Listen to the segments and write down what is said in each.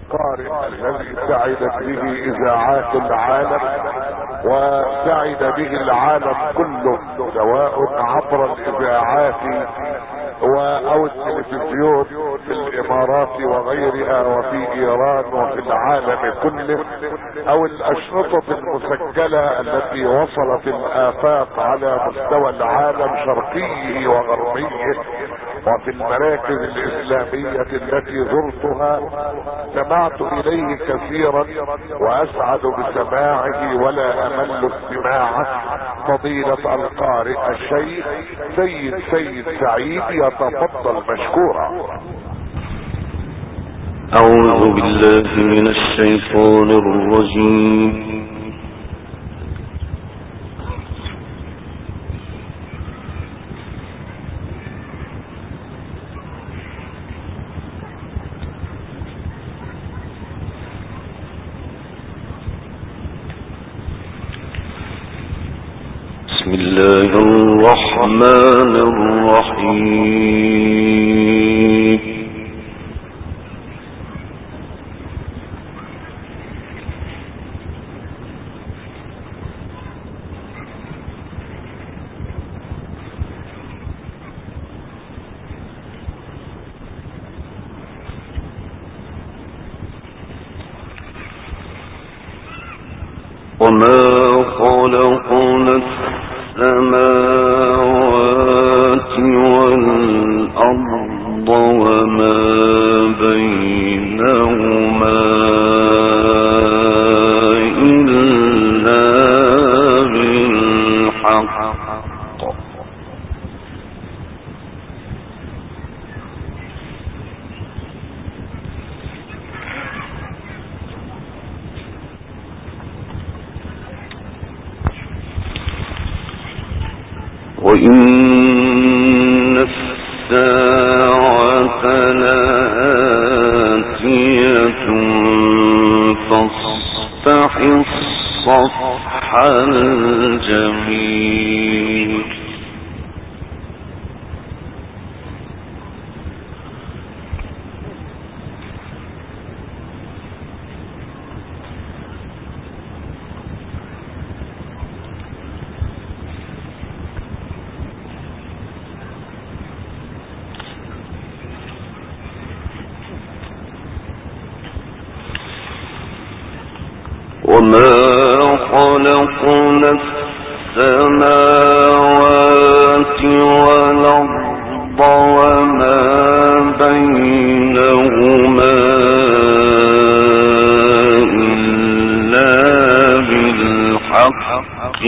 القارئ الذي سعدت به اذاعات العالم وسعد به العالم كله، سواء عبر الاذاعات او التلفزيون في الامارات وغيرها وفي ايران وفي العالم كله، او الاشرطة المسجلة التي وصلت الافاق على مستوى العالم شرقيه وغربيه، وفي المراكز الاسلامية التي زرتها استمعت اليه كثيرا واسعد بسماعه ولا امل استماعه. فضيلة القارئ الشيخ سيد سعيد يتفضل مشكورا. أعوذ بالله من الشيطان الرجيم. بسم الله الرحمن الرحيم. وما خلقنا السماوات والأرض وما بينهما إلا بالحق وإن الساعة لآتية فاصفح الصفح الجميل. وما خلقنا السماوات والأرض وما بينهما إلا بالحق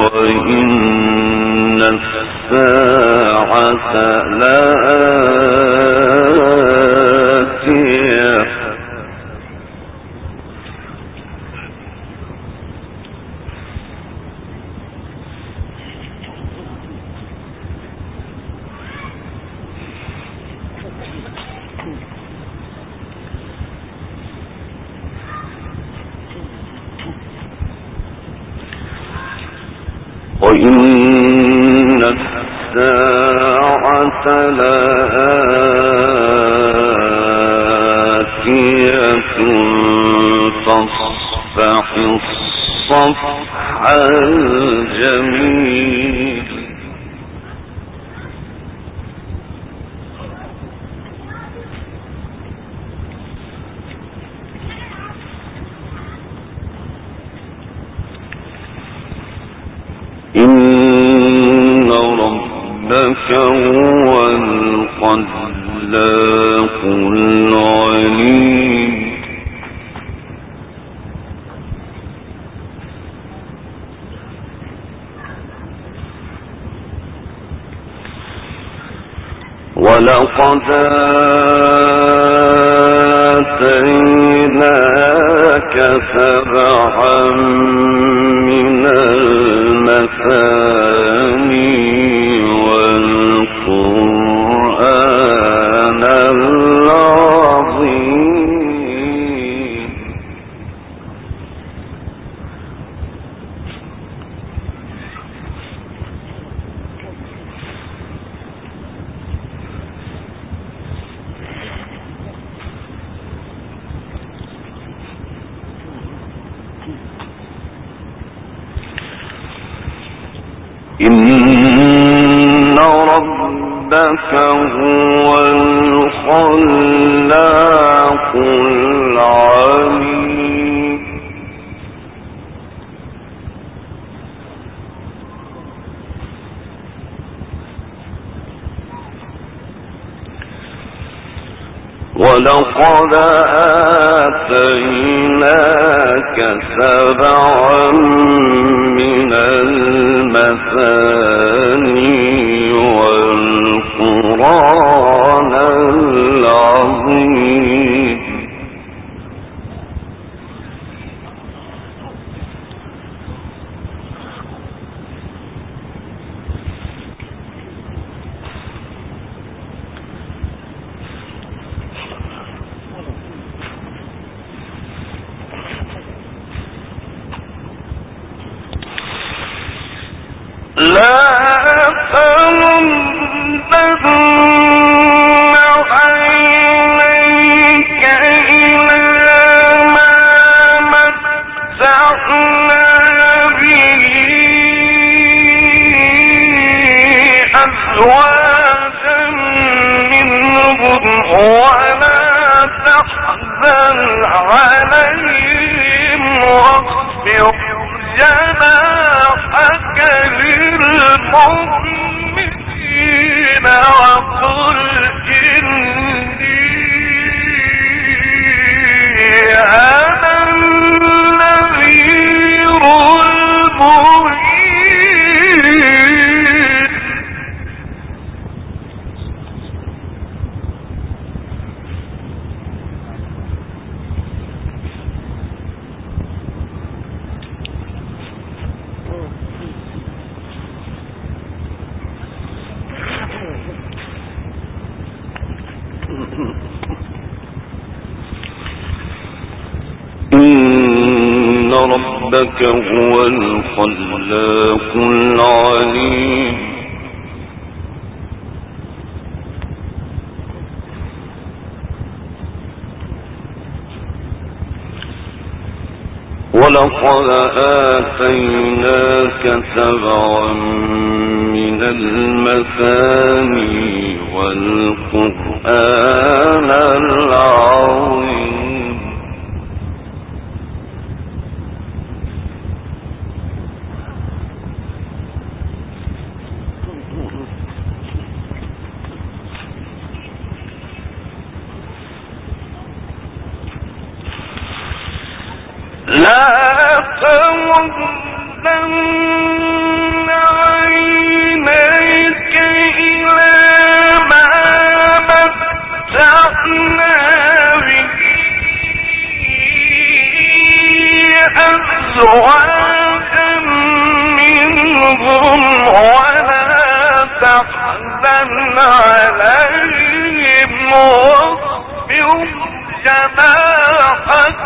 وإن الساعة لآتية وإن الساعة لآتية فاصفح الصفح الجميل. إن ربك هو الخلاق العليم. ولقد آتيناك سبعا من المثاني والقرآن العظيم. إن ربك هو الخلاق العليم ولقد آتيناك 7 من المثاني والقرآن العظيم لا تمدن عينيك إلى ما متعنا به أزواجا منهم ولا تحزن عليهم واخفض جناحك للمؤمنين وقل إني أنا النذير المبين إن ربك هو الخلاق العليم ولقد آتيناك 7 من المثاني والقرآن العظيم لا تمدن عينيك إلى ما متعنا به أزواجا منهم ولا تحزن عليهم واخفض جناحك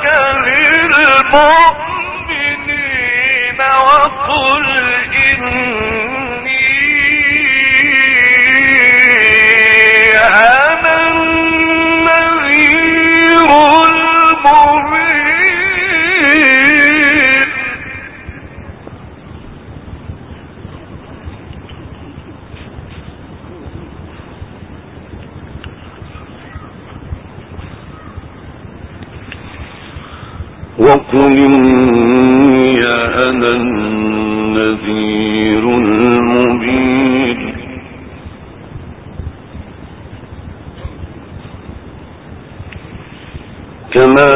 للمؤمنين وقل إني أنا النذير المبين وقل إني أنا النذير المبين كما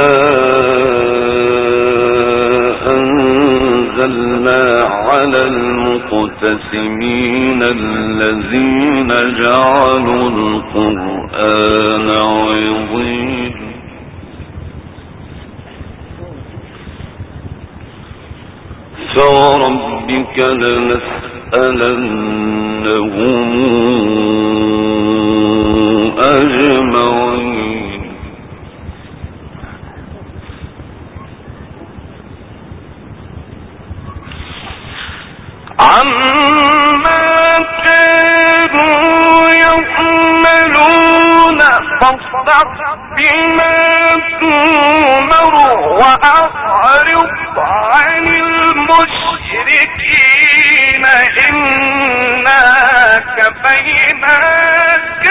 أنزلنا على المقتسمين الذين جعلوا القرآن عظيم فوربك لنسألنهم أجمعين عما كانوا يعملون فاصدع بما تؤمر وأعرض عن المشركين المشركين إنا كفيناك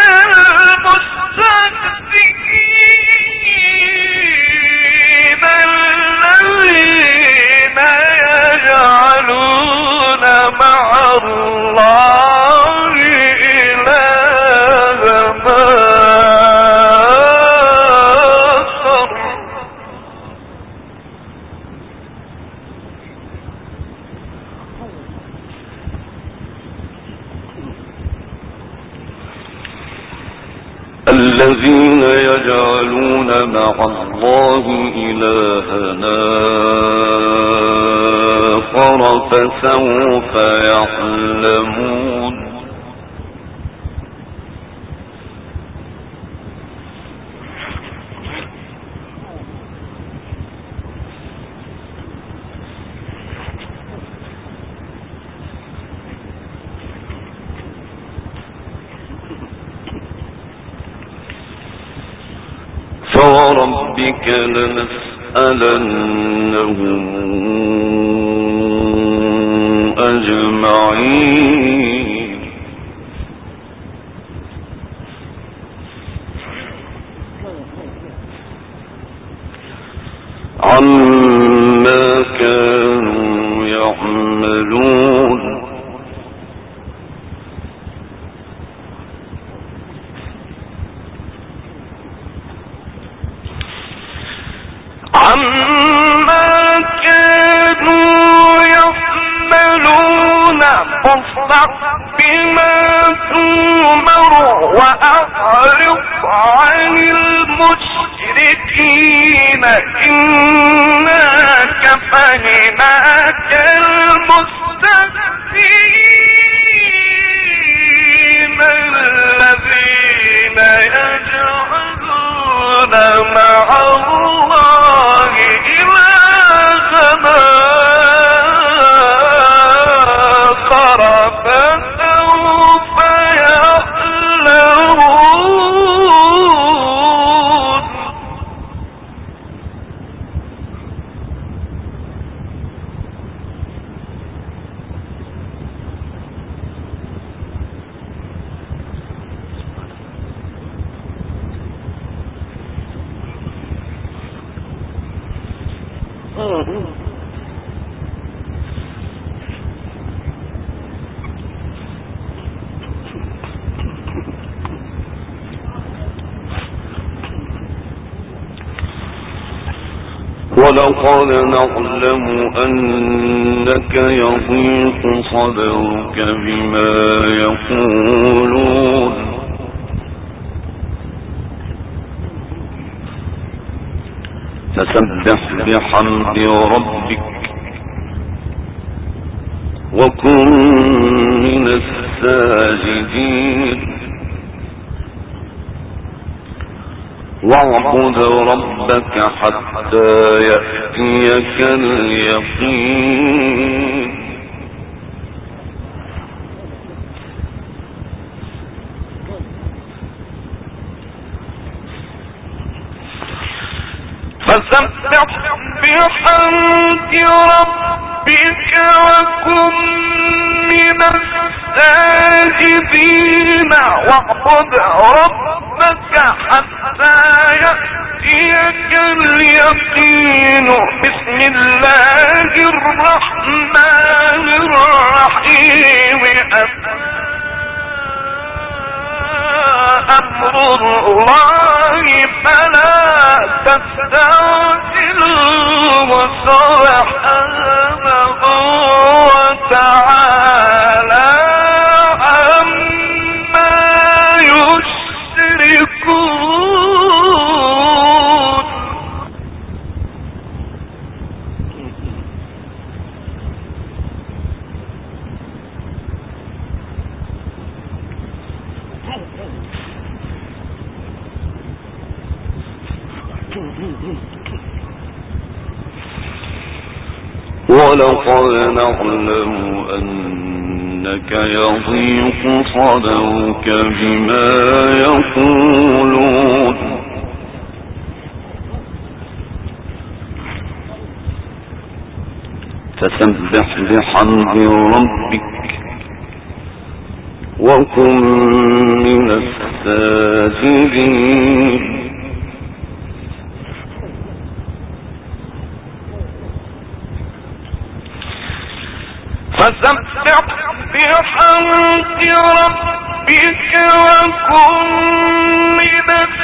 المستهزئين الذين يجعلون مع الله إلها آخر الذين يجعلون مع الله إلها آخر فسوف يعلمون فوربك لنسألنهم أجمعين عما كانوا يعملون فاصدع بما تؤمر وأعرض عن المشركين إنا كفيناك المستهزئين الذين يجعلون مع الله إلها فسوف يعلمون ولقد نعلم أنك يضيق صدرك بما يقولون فسبح بحمد ربك وكن من الساجدين واعبد ربك حتى يأتيك اليقين فسبح بحمد ربك وكن من الساجدين واعبد ربك حتى يأتيك اليقين بسم الله الرحمن الرحيم أمر الله فلا تستعجلوه سبحانه وتعالى عما يشركون ولقد نعلم أنك يضيق صدرك بما يقولون فسبح بحمد ربك وكن من الساجدين فسبح بحمد ربك وكن من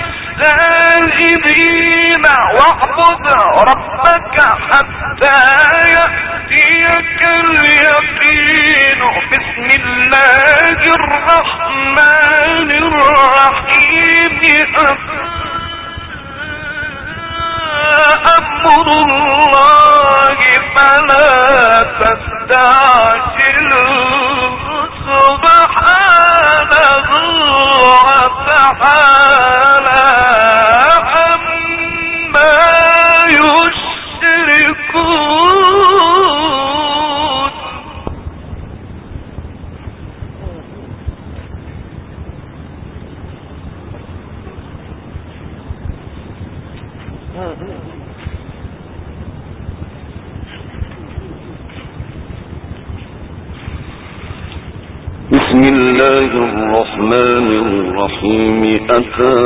الساجدين واعبد ربك حتى يأتيك اليقين. بسم الله الرحمن الرحيم. أمر الله فلا تستعجلوا سبحانه وتعالى عما يشركون. بسم الله الرحمن الرحيم. أتى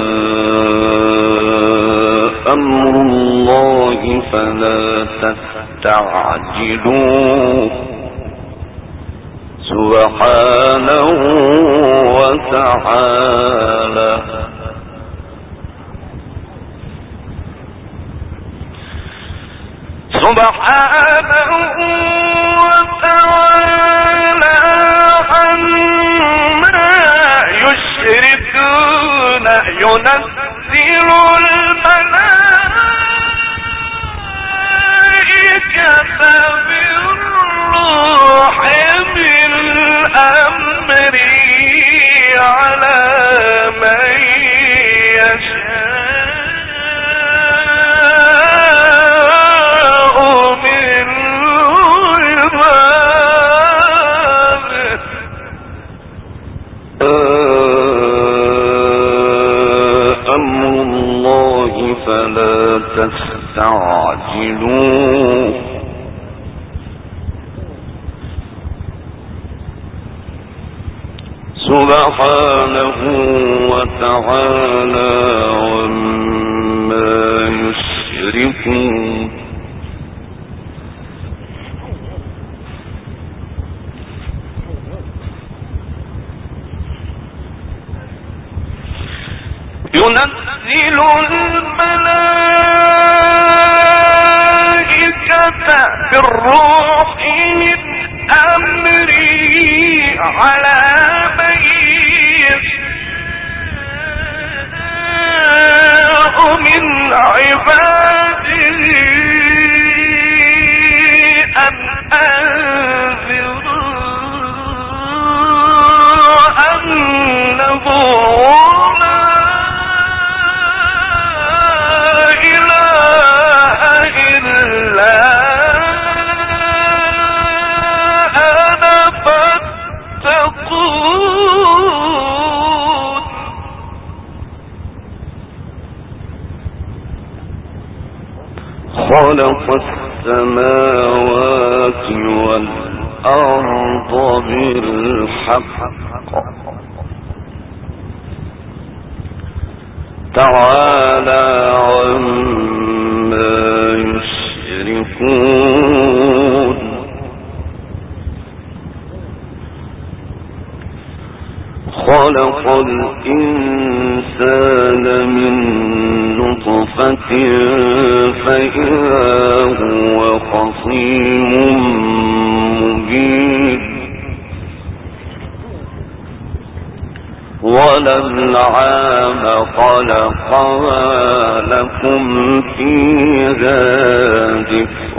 أمر الله فلا تستعجلوه سبحانه وتعالى سبحانه وتعالى عما يشركون. ينزل الملائكة بالروح من أمره على من يشاء من عباده. أمر الله فلا تستعجلوه سبحانه وتعالى عما يشركون. ينزل الملائكة بالروح من أمره على من يشاء من عباده أن أنذروا أنه خلق السماوات والأرض بالحق تعالى عما يشركون. خلق الإنسان من نطفة فإذا هو خصيم مبين. والأنعام خلقها لكم فيها دفء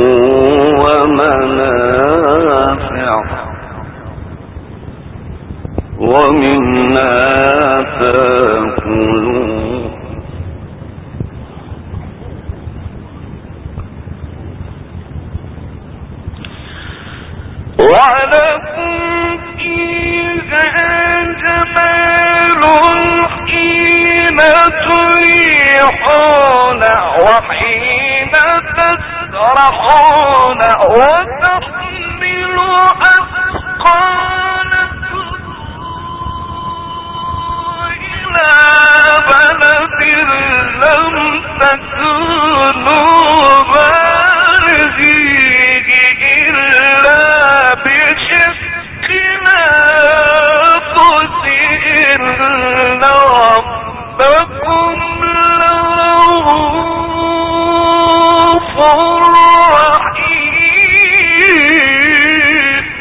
ومنافع ومنها تأكلون. ولكم فيها جمال حين تريحون وحين تسرحون. تسرحون وتحمل أثقالكم إلى بلد لم تكونوا بالغيه إلا بشق الأنفس إن ربكم لرؤوف رحيم.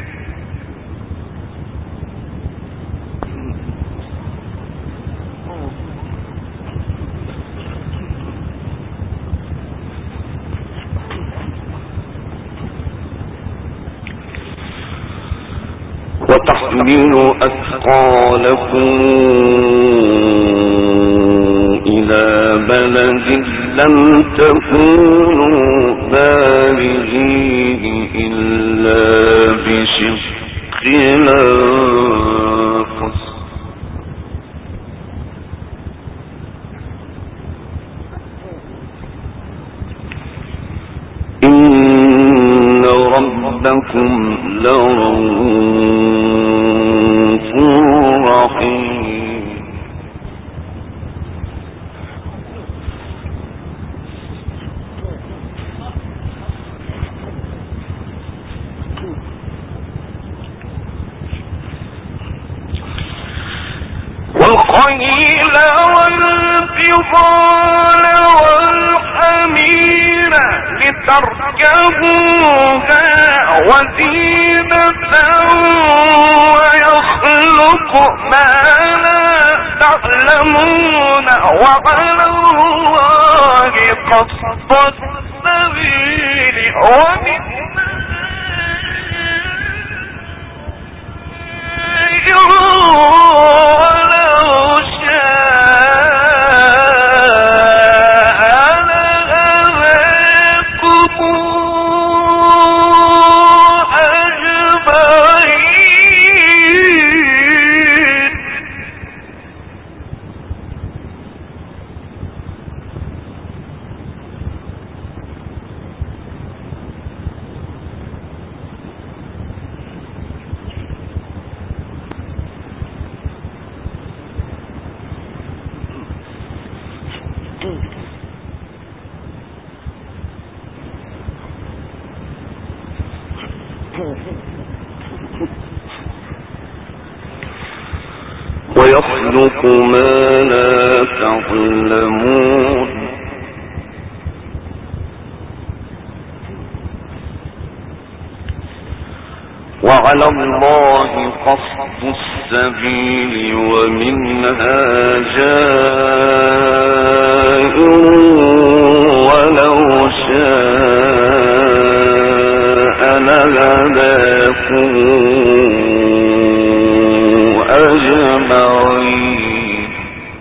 وتحمل أثقالكم إلى بلد لم تكونوا بالغيه إلا بشق الأنفس إن ربكم لرؤوف رحيم. والخيل والبغال والحمير لتركبوها وزينة ويخلق ما لا تعلمون وعلى الله قصد السبيل ولو شاء لهداكم أجمعين. ويخلق ما لا تعلمون وعلى الله قصد السبيل ومنها جائر ولو شاء لهداكم أجمعين.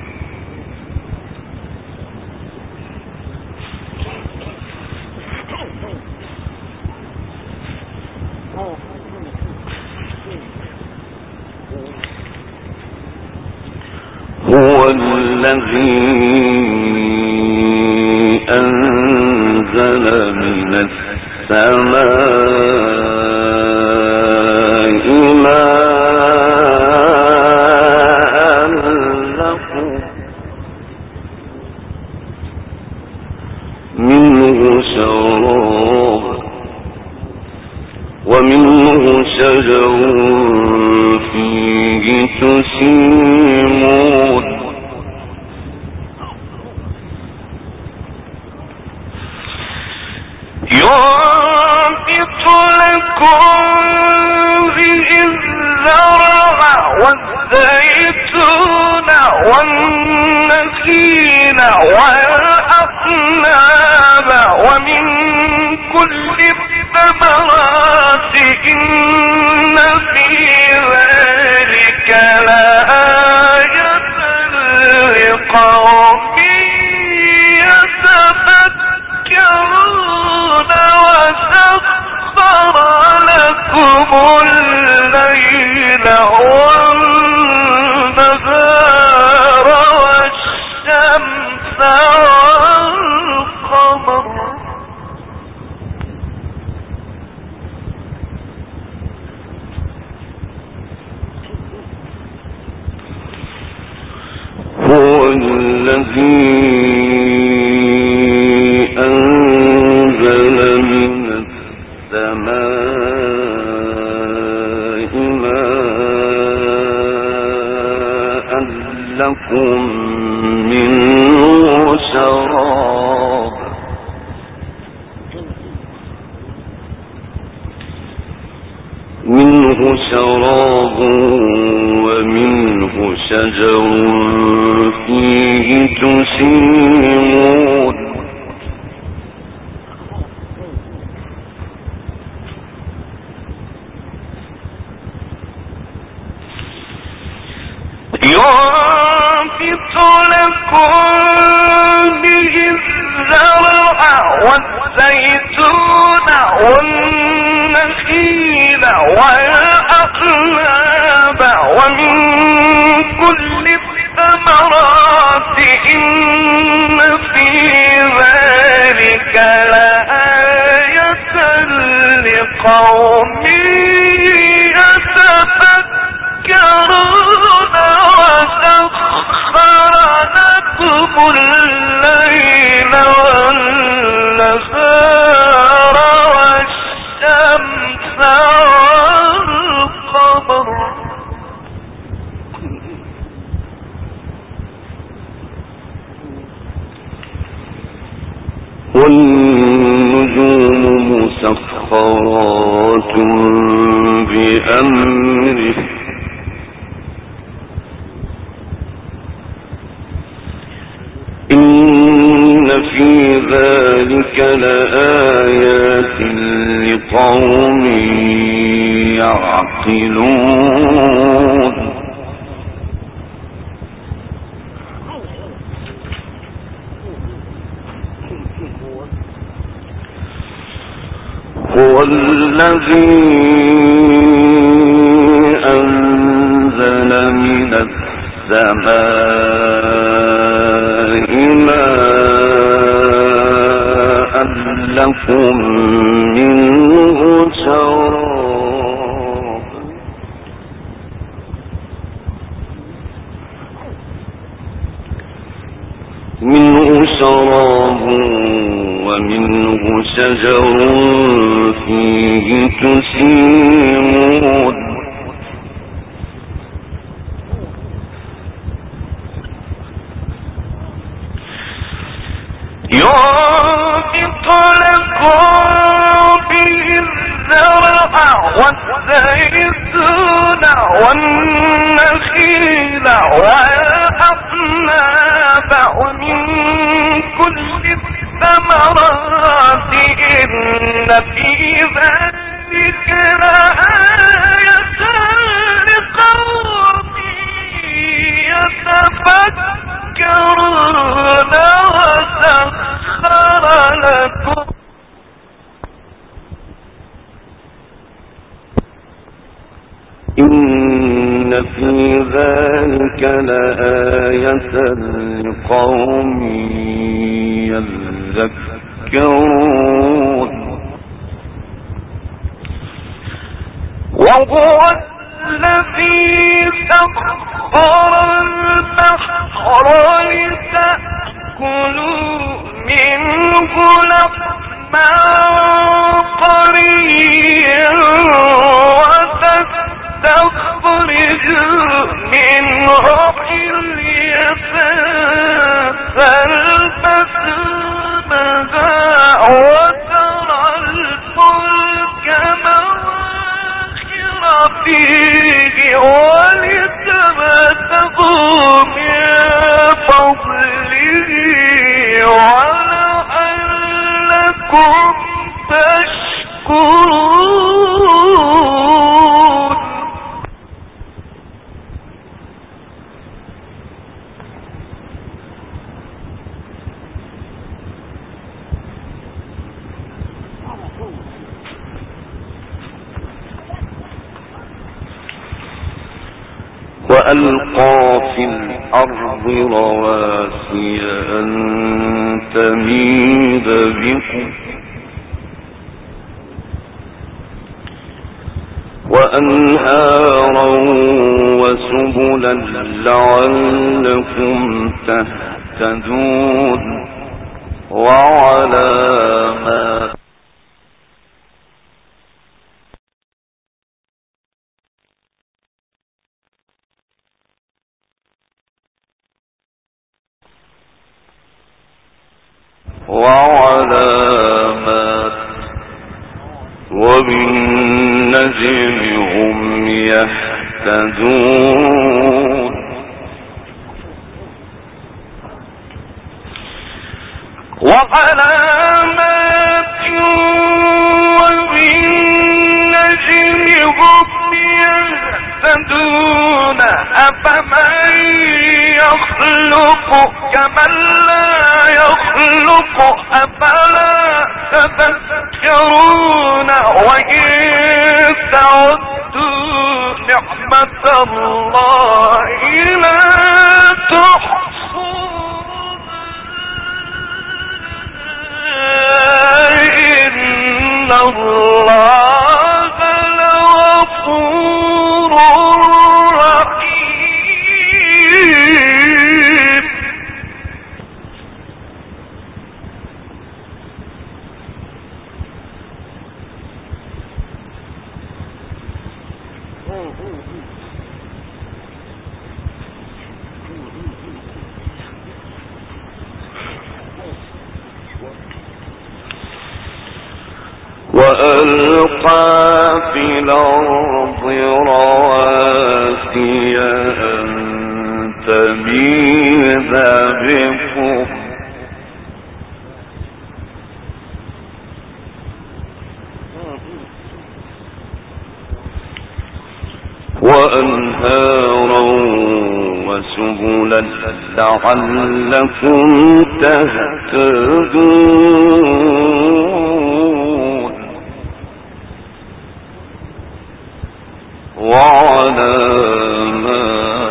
هو الذي أنزل من السماء ماء لكم منه شراب ومنه شجر فيه تسيمون ينبت لكم به الزرع والزيتون والنخيل والأعناب ومن كل الثمرات إن في ذلك لآية لقوم يتفكرون. وسخر لكم الليل والنهار والشمس والقمر ومنه شراب ومنه شجر فيه تسيمون ينبت لكم به الزرع والزيتون والنخيل والأعناب ومن كل الثمرات إن في ذلك لآية لقوم يتفكرون وسخر لكم الليل والنهار والشمس والقمر والنجوم مسخرات بأمره إن في ذلك لآيات لقوم يعقلون هو الذي أنزل من السماء ماء لكم منه شراب ومنه شجر فيه تسيمون ينبت لكم به الزرع والزيتون والنخيل والأعناب ومن كل الثمرات إن في ذلك لآية لقوم يتفكرون وسخر لكم إن في ذلك لآية لقوم يذكرون وهو الذي سخر البحر لتأكلوا منه لحما طريا وتستخرجوا منه حلية تلبسونها وترى الفلك مواخر فيه ولتبتغوا من فضله ولعلكم تشكرون وألقى في الأرض رواسي أن تميد بكم وأنهارا وسبلا لعلكم تهتدون وعلامات وبالنجم وبالنجم هم يهتدون وعلامات وبالنجم هم يهتدون أفمن يخلق كمن لا يخلق أفلا تذكرون وإن تعدوا نعمة الله لا تحصوها إن الله لغفور رحيم وألقى في الأرض رواسي أن تميد بكم وأنهارا وسبلا لعلكم تهتدون وعلامات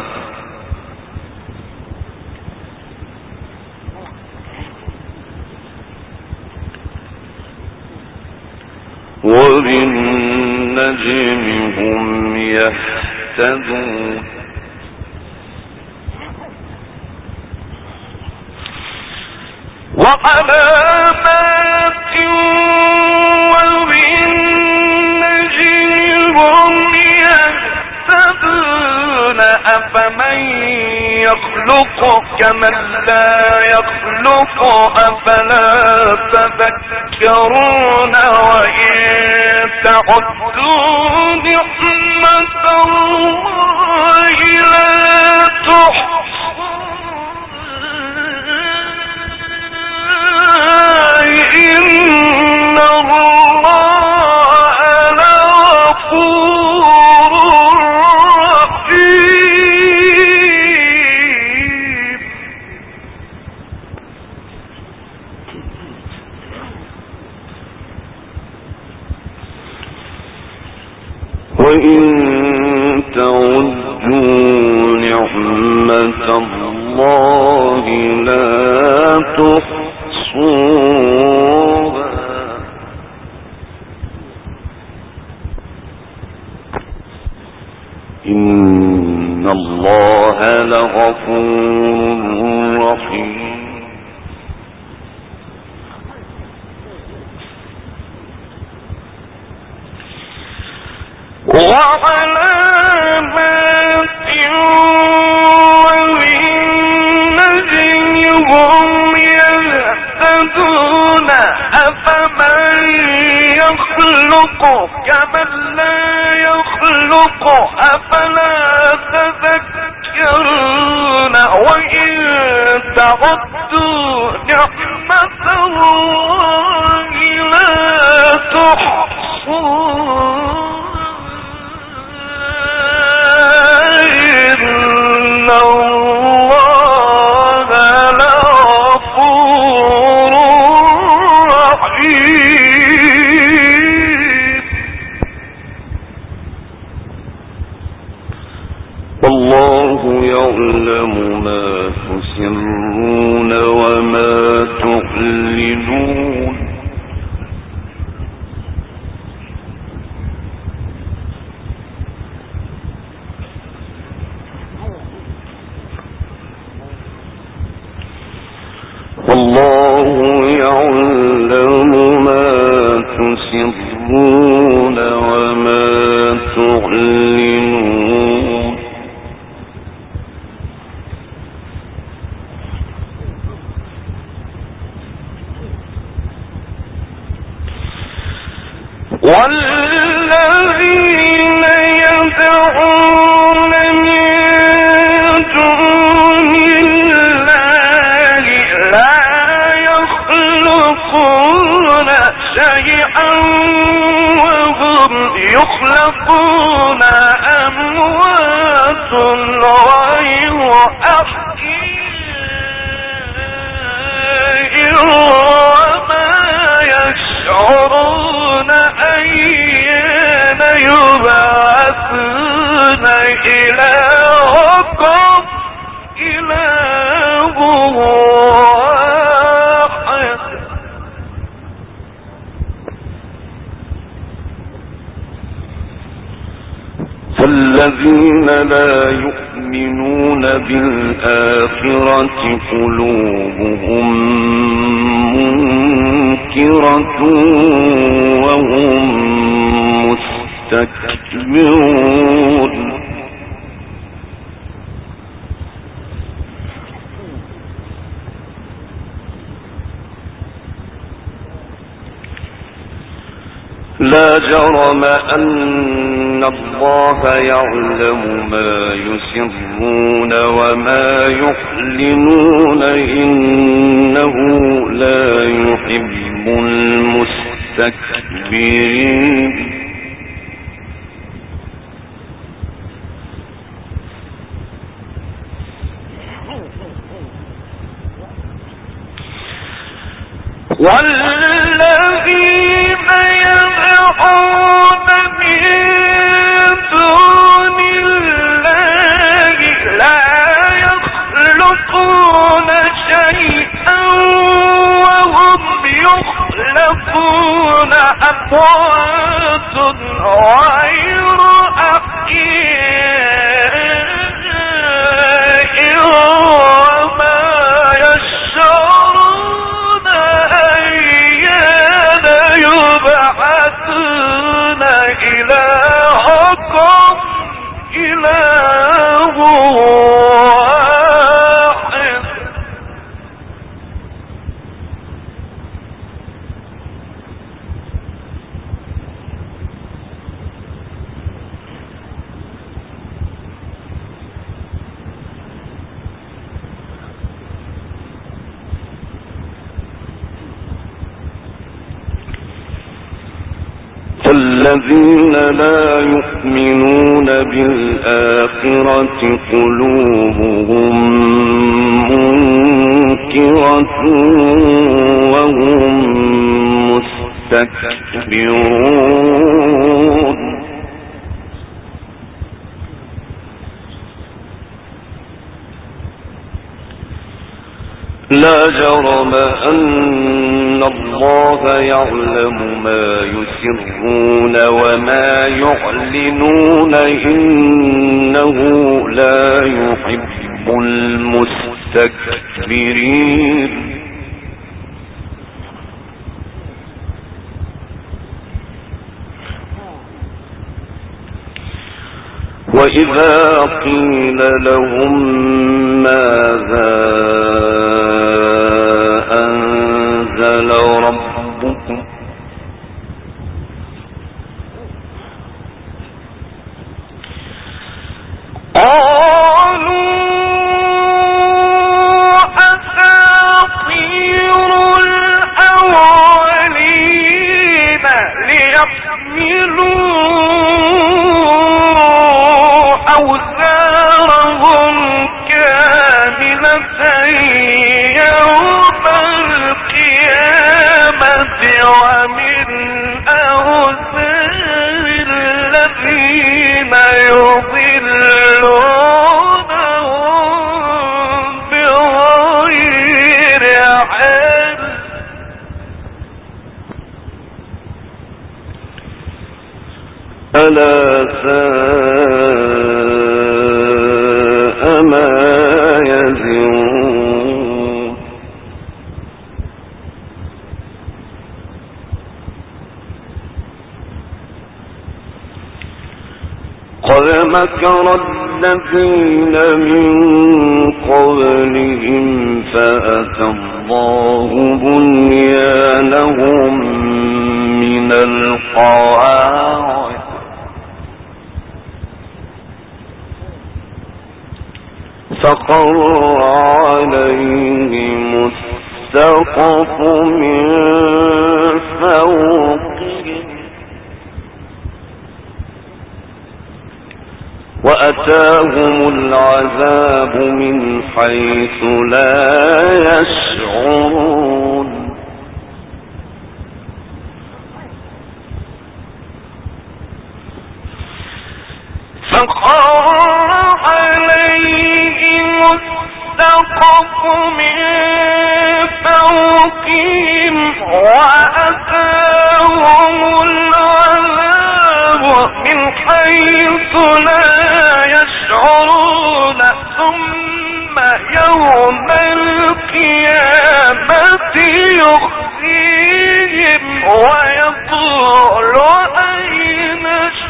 وبالنجم هم يهتدون وعلامات وبالنجم هم يهتدون أفمن يخلق كمن لا يخلق أفلا تذكرون وإن تعدوا نعمة الله لا تحصوها إن الله لغفور رحيم وإن تعدوا نعمة الله لا تحصوها إن الله لغفور رحيم وعلامات وبالنجم هم يهتدون أفمن يخلق كمن لا يخلق أفلا تذكرون وإن تعدوا نعمة الله لا تحصوها إن الله لغفور رحيم والله يعلم ما تسرون وما تعلنون والله يعلم ما تسرون وما تعلنون والذين والذين يدعون من دون الله لا يخلقون شيئا وهم يخلقون أموات غير أحياء وما يشعرون أيان يبعثون إلهكم إله واحد فالذين لا يؤمنون بالآخرة قلوبهم منكرة وهم مستكبرون لا جرم أن الله يعلم ما يسرون وما يعلنون إنه لا يحب المستكبرين والذين يدعون من دون الله لا يخلقون شيئا وهم يخلقون أموات غير أحياء وما يشعرون أيان يبعثون إلهكم إله واحد فالذين لا يؤمنون بالآخرة قلوبهم منكرة وهم مستكبرون لا جرم أن الله يعلم ما يسرون وما يعلنون إنه لا يحب المستكبرين وإذا قيل لهم ماذا أنزل ربكم قالوا أساطير الأولين ليحملوا أوزارهم كاملة يوم القيامة ومن أوزار الذين يضلونهم بغير علم ألا ساء ما يزرون قد مكر الذين من قبلهم فأتى الله بنيانهم من القواعد فخر عليهم السقف من فوقهم وأتاهم العذاب من حيث لا يشعرون فخر عليهم السقف من فوقهم وأتاهم العذاب من حيث لا يشعرون ثم يوم القيامة يخزيهم ويقول أين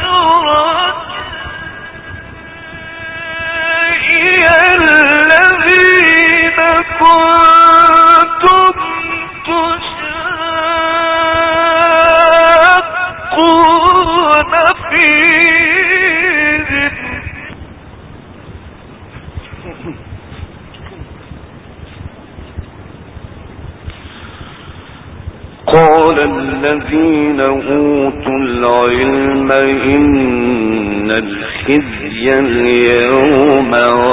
شركائي الذين كنتم تشاقون فيهم قال الذين أوتوا العلم إن الخزي اليوم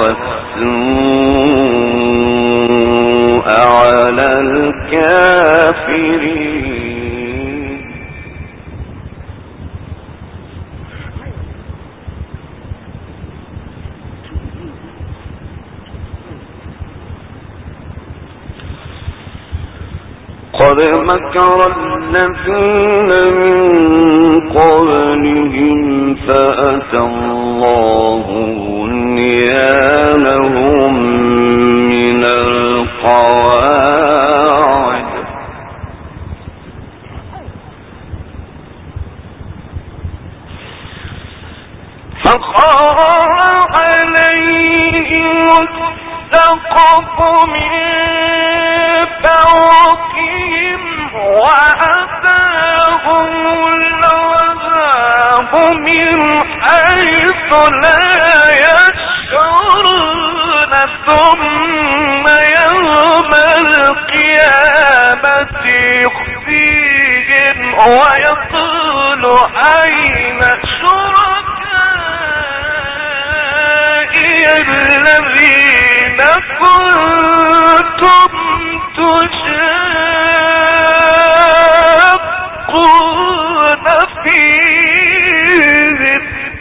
والسوء على الكافرين قد مكر الذين من قبلهم فأتى الله بنيانهم من القواعد فخر عليهم السقف من فوقهم وأتاهم العذاب من حيث لا يشعرون ثم يوم القيامة يخزيهم ويقول أين شركائي الذين كنتم تشاقون فيهم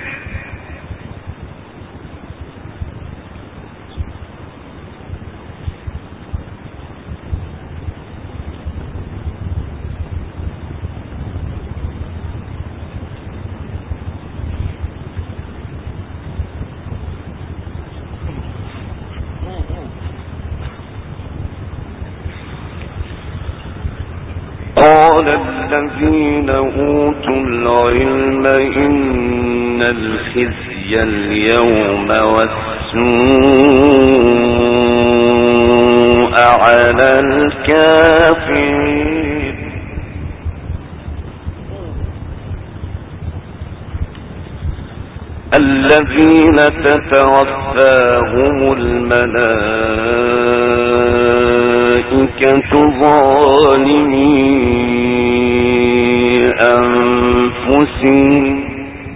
قال الذين أوتوا العلم إن الخزي اليوم والسوء على الكافرين الذين تتوفاهم الملائكة ظالمي أنفسهم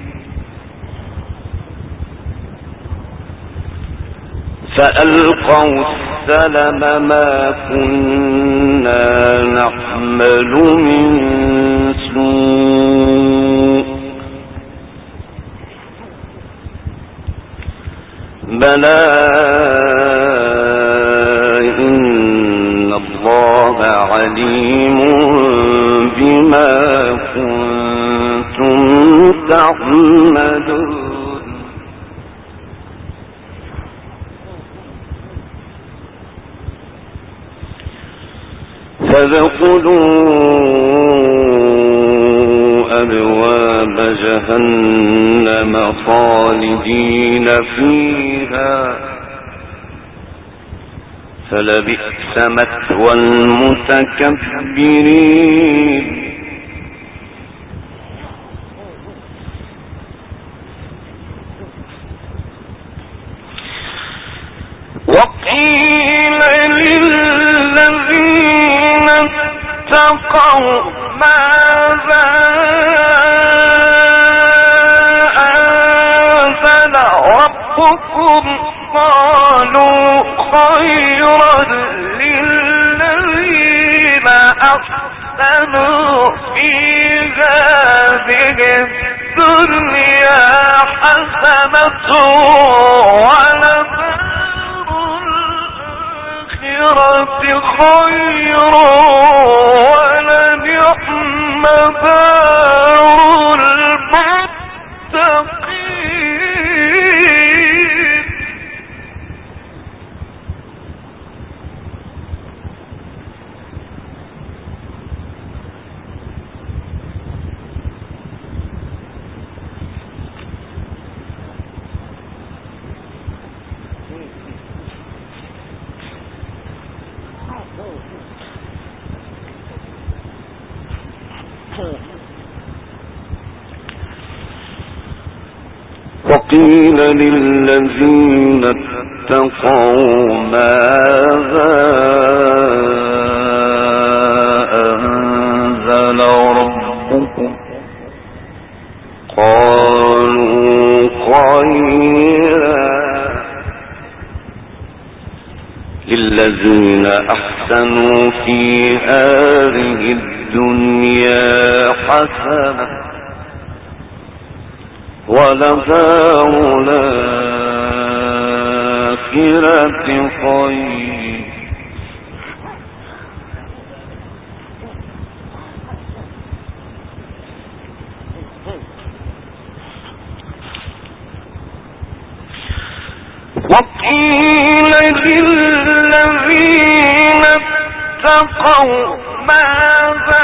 فألقوا السلم ما كنا نحمل من سوء بلى إن الله عليم بما كنتم تعملون فادخلوا أبواب جهنم خالدين فيها فلبئس مثوى المتكبرين اتقوا ماذا أنزل ربكم قالوا خيرا للذين أحسنوا في هذه الدنيا حسنة ولدار الآخرة خير ولنعم دار المتقين. وقيل للذين اتقوا ماذا أنزل ربكم قالوا خيرا للذين أحسنوا في هذه الدنيا حسنة ولدار الآخرة خير وقيل للذين اتقوا ماذا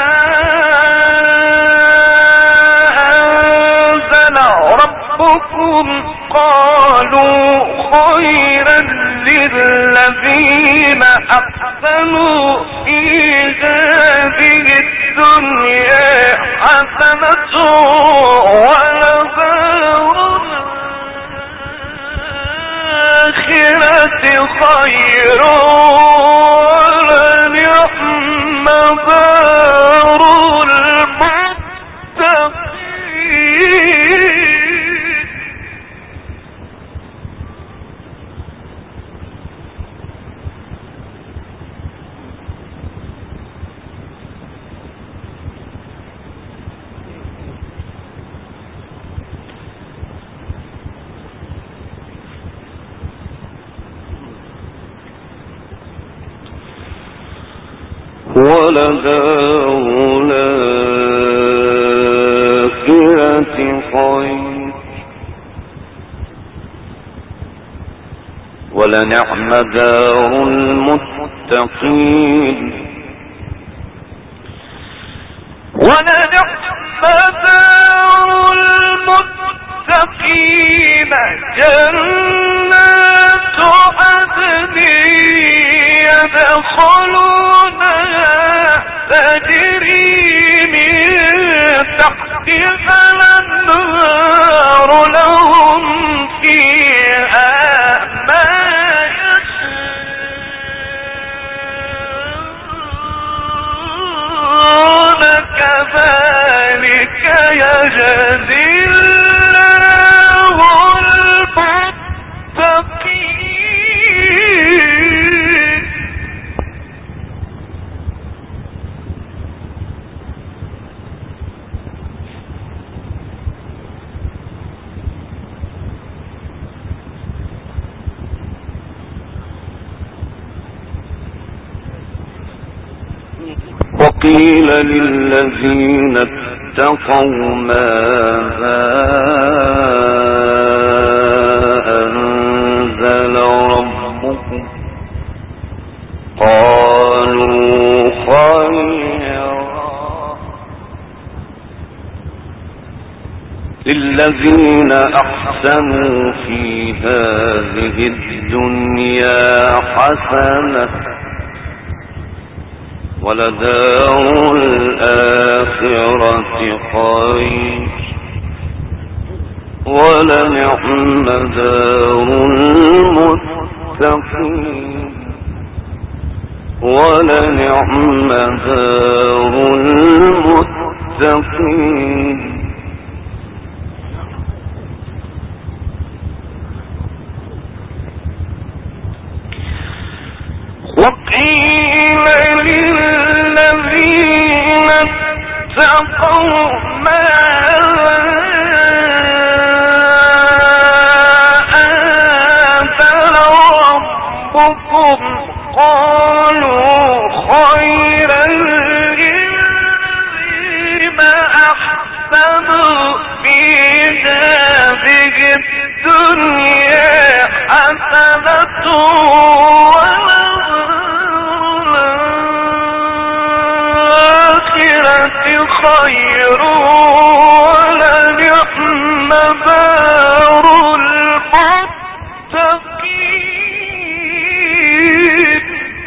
أنزل ربكم قالوا خيرا للذين أحسنوا في هذه الدنيا حسنة ولدار الآخرة خير ولنعم دار المتقين. ولدار الآخرة خير ولنعم دار المتقين. ولنعم دار المتقين جنات عدن يدخلونها تجري من تحتها الأنهار لهم فيها ما يشاءون كذلك يجزي الله المتقين. وقيل للذين اتقوا ماذا أنزل ربكم قالوا خيرا للذين أحسنوا في هذه الدنيا حسنة ولدار الآخرة خير ولنعم دار المتقين. ولنعم دار المتقين وقيل للذين اتقوا ماذا أنزل ربكم قالوا خيرا للذين أحسنوا في هذه الدنيا حسنة خير ولنعم دار المتقين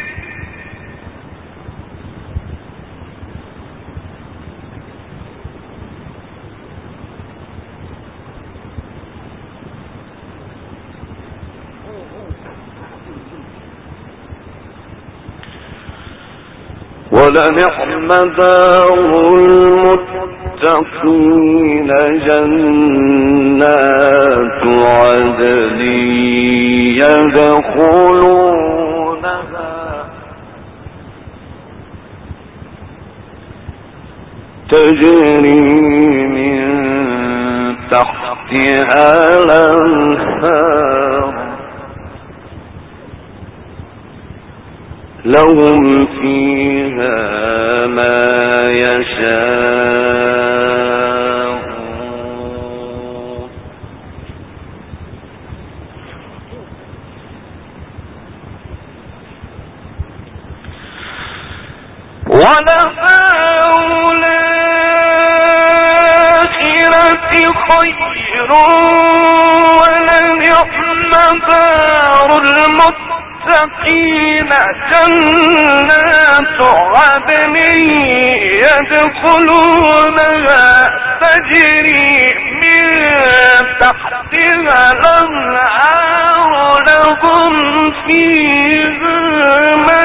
ولنعم دار المتقين جنات عدن يدخلونها تجري من تحتها الأنهار لهم فيها ما يشاءون ولدار الآخرة خير ولنعم دار المتقين جنات عدن يدخلونها تجري من تحتها الأنهار لهم فيها ما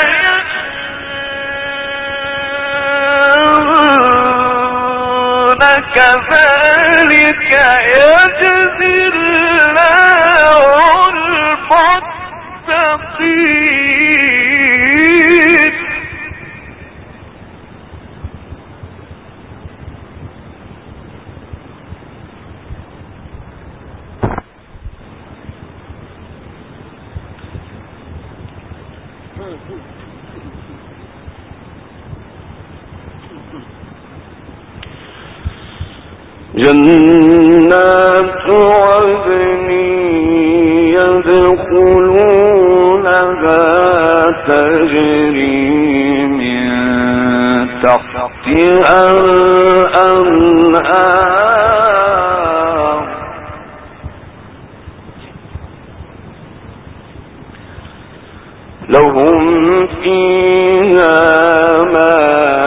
يشاءون كذلك يجزي الله المتقين جنات عدن يدخلونها تجري من تحتها الأنهار لهم فيها ما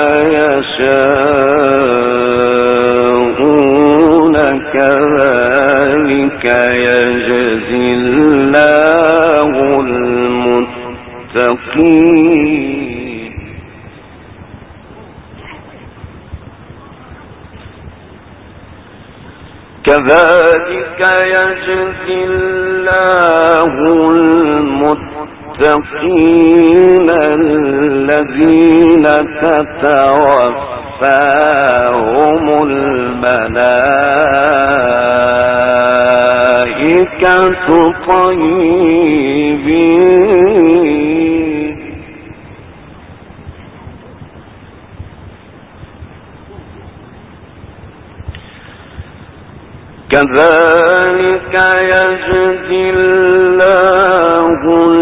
يشاءون كذلك يجزي الله المتقين كذلك يجزي الله المتقين الذين تتوفاهم الملائكة طيبين كذلك يجزي الله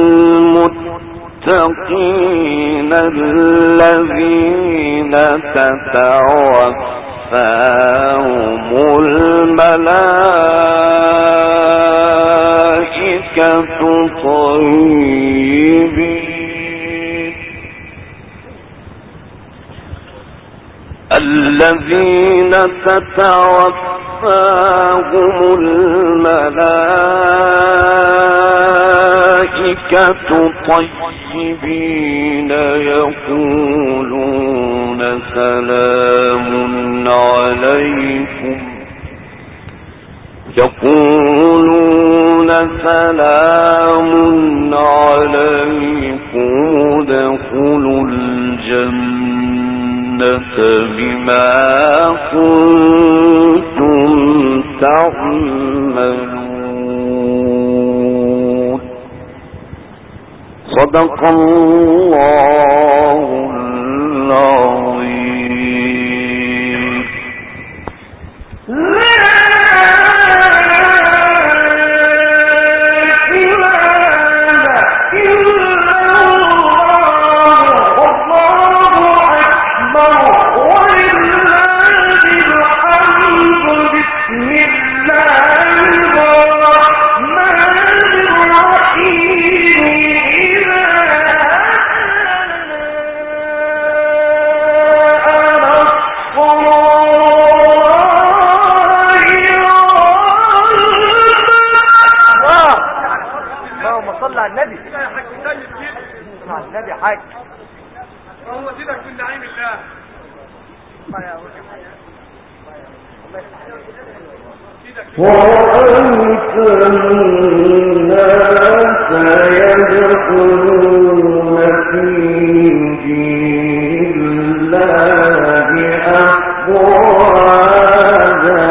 المتقين الذين تتوفاهم الملائكة طيبين الذين تتوفاهم الملائكة طيبين معذبين يقولون سلام عليكم ادخلوا الجنة بما كنتم تعملون. صدق الله العظيم. ورأيت الناس يدخلون في دين الله أفواجا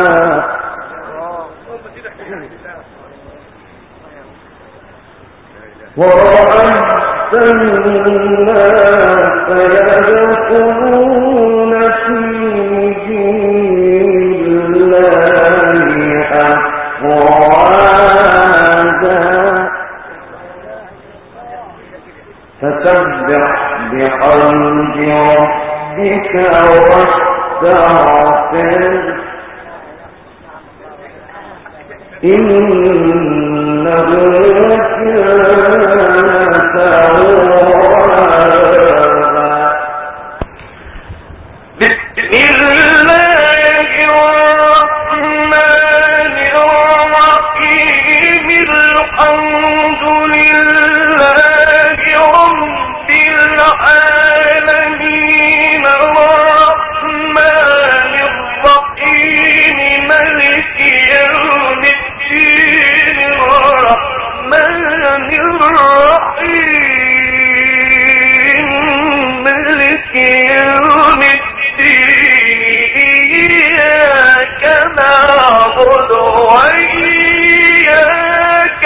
ورأيت الناس يدخلون في دين الله أفواجا فسبح بحمد ربك واستغفره إنه كان توابا. بسم الله الرحمن الرحيم. الحمد لله رب العالمين الرحمن الرحيم مالك يوم الدين الرحمن الرحيم مالك يوم إياك نعبد وإياك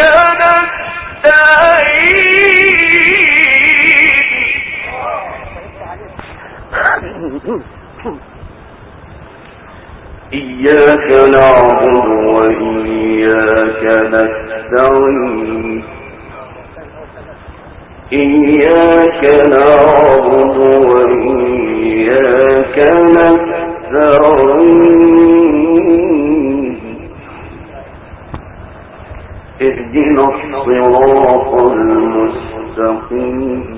نستعين. إياك نعبد وإياك نستعين. إياك نعبد وإياك نستعين. اهدنا الصراط المستقيم.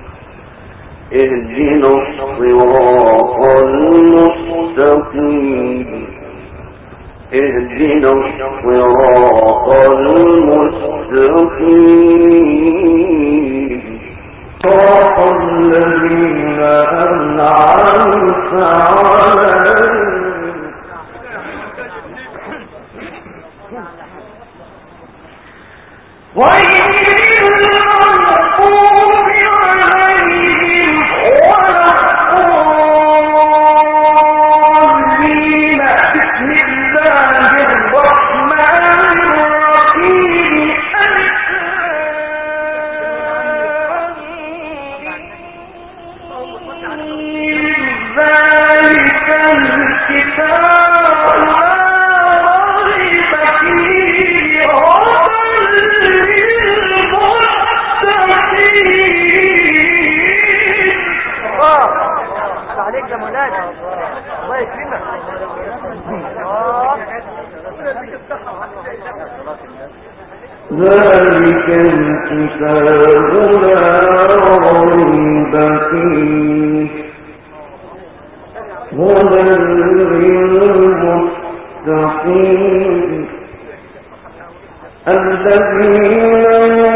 اهدنا الصراط المستقيم. اهدنا الصراط المستقيم. صراط الذين أنعمت عليهم غير المغضوب عليهم ولا الضالين. بسم الله الرحمن الرحيم. ذلك الكتاب لا ريب فيه هدى للمتقين. عليك يا مولانا الله يكرمك. ذلك الكتاب لا ريب فيه هدى للمتقين الذين